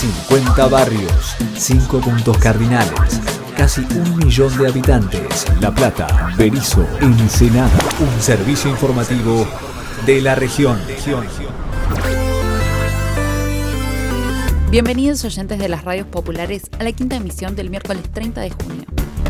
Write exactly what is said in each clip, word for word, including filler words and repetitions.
cincuenta barrios, cinco puntos cardinales, casi un millón de habitantes. La Plata, Berisso, Ensenada. Un servicio informativo de la región. Bienvenidos oyentes de las radios populares a la quinta emisión del miércoles treinta de junio.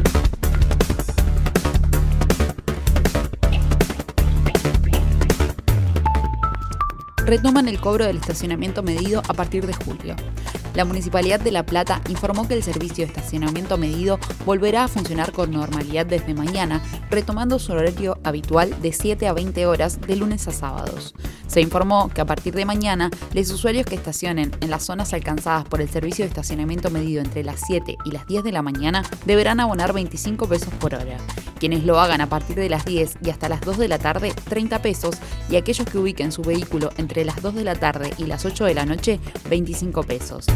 Retoman el cobro del estacionamiento medido a partir de julio. La Municipalidad de La Plata informó que el servicio de estacionamiento medido volverá a funcionar con normalidad desde mañana, retomando su horario habitual de siete a veinte horas de lunes a sábados. Se informó que a partir de mañana, los usuarios que estacionen en las zonas alcanzadas por el servicio de estacionamiento medido entre las siete y las diez de la mañana deberán abonar veinticinco pesos por hora. Quienes lo hagan a partir de las diez y hasta las dos de la tarde, treinta pesos, y aquellos que ubiquen su vehículo entre las dos de la tarde y las ocho de la noche, veinticinco pesos.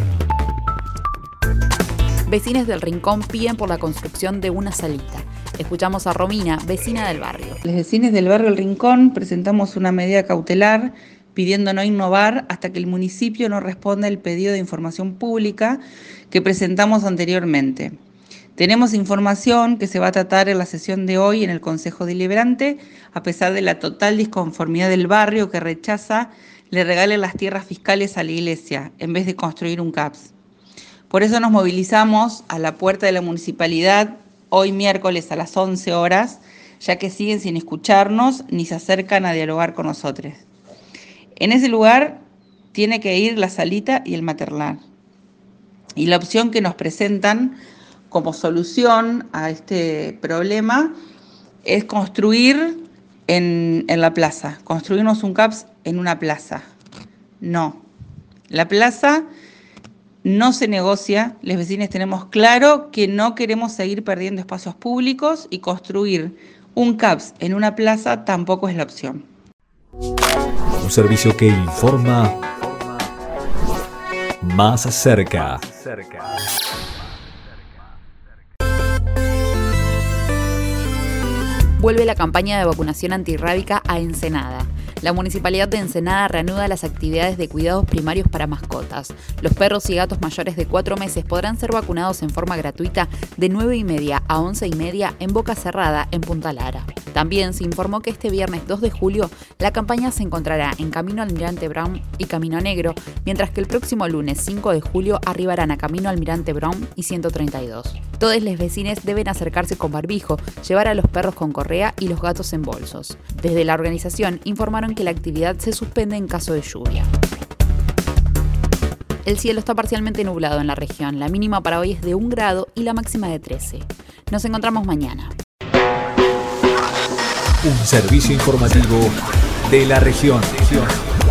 Vecinos del Rincón piden por la construcción de una salita. Escuchamos a Romina, vecina del barrio. Los vecinos del barrio El Rincón presentamos una medida cautelar pidiendo no innovar hasta que el municipio no responda el pedido de información pública que presentamos anteriormente. Tenemos información que se va a tratar en la sesión de hoy en el Consejo Deliberante, a pesar de la total disconformidad del barrio que rechaza le regalen las tierras fiscales a la iglesia en vez de construir un C A P S. Por eso nos movilizamos a la puerta de la municipalidad hoy miércoles a las once horas, ya que siguen sin escucharnos ni se acercan a dialogar con nosotros. En ese lugar tiene que ir la salita y el maternal. Y la opción que nos presentan como solución a este problema es construir en, en la plaza, construirnos un C A P S en una plaza. No, la plaza no se negocia. Los vecinos tenemos claro que no queremos seguir perdiendo espacios públicos y construir un C A P S en una plaza tampoco es la opción. Un servicio que informa más cerca. Vuelve la campaña de vacunación antirrábica a Ensenada. La Municipalidad de Ensenada reanuda las actividades de cuidados primarios para mascotas. Los perros y gatos mayores de cuatro meses podrán ser vacunados en forma gratuita de nueve y media a once y media en Boca Cerrada, en Punta Lara. También se informó que este viernes dos de julio la campaña se encontrará en Camino Almirante Brown y Camino Negro, mientras que el próximo lunes cinco de julio arribarán a Camino Almirante Brown y ciento treinta y dos. Todos los vecinos deben acercarse con barbijo, llevar a los perros con correa y los gatos en bolsos. Desde la organización informaron que la actividad se suspende en caso de lluvia. El cielo está parcialmente nublado en la región. La mínima para hoy es de un grado y la máxima de trece. Nos encontramos mañana. Un servicio informativo de la región.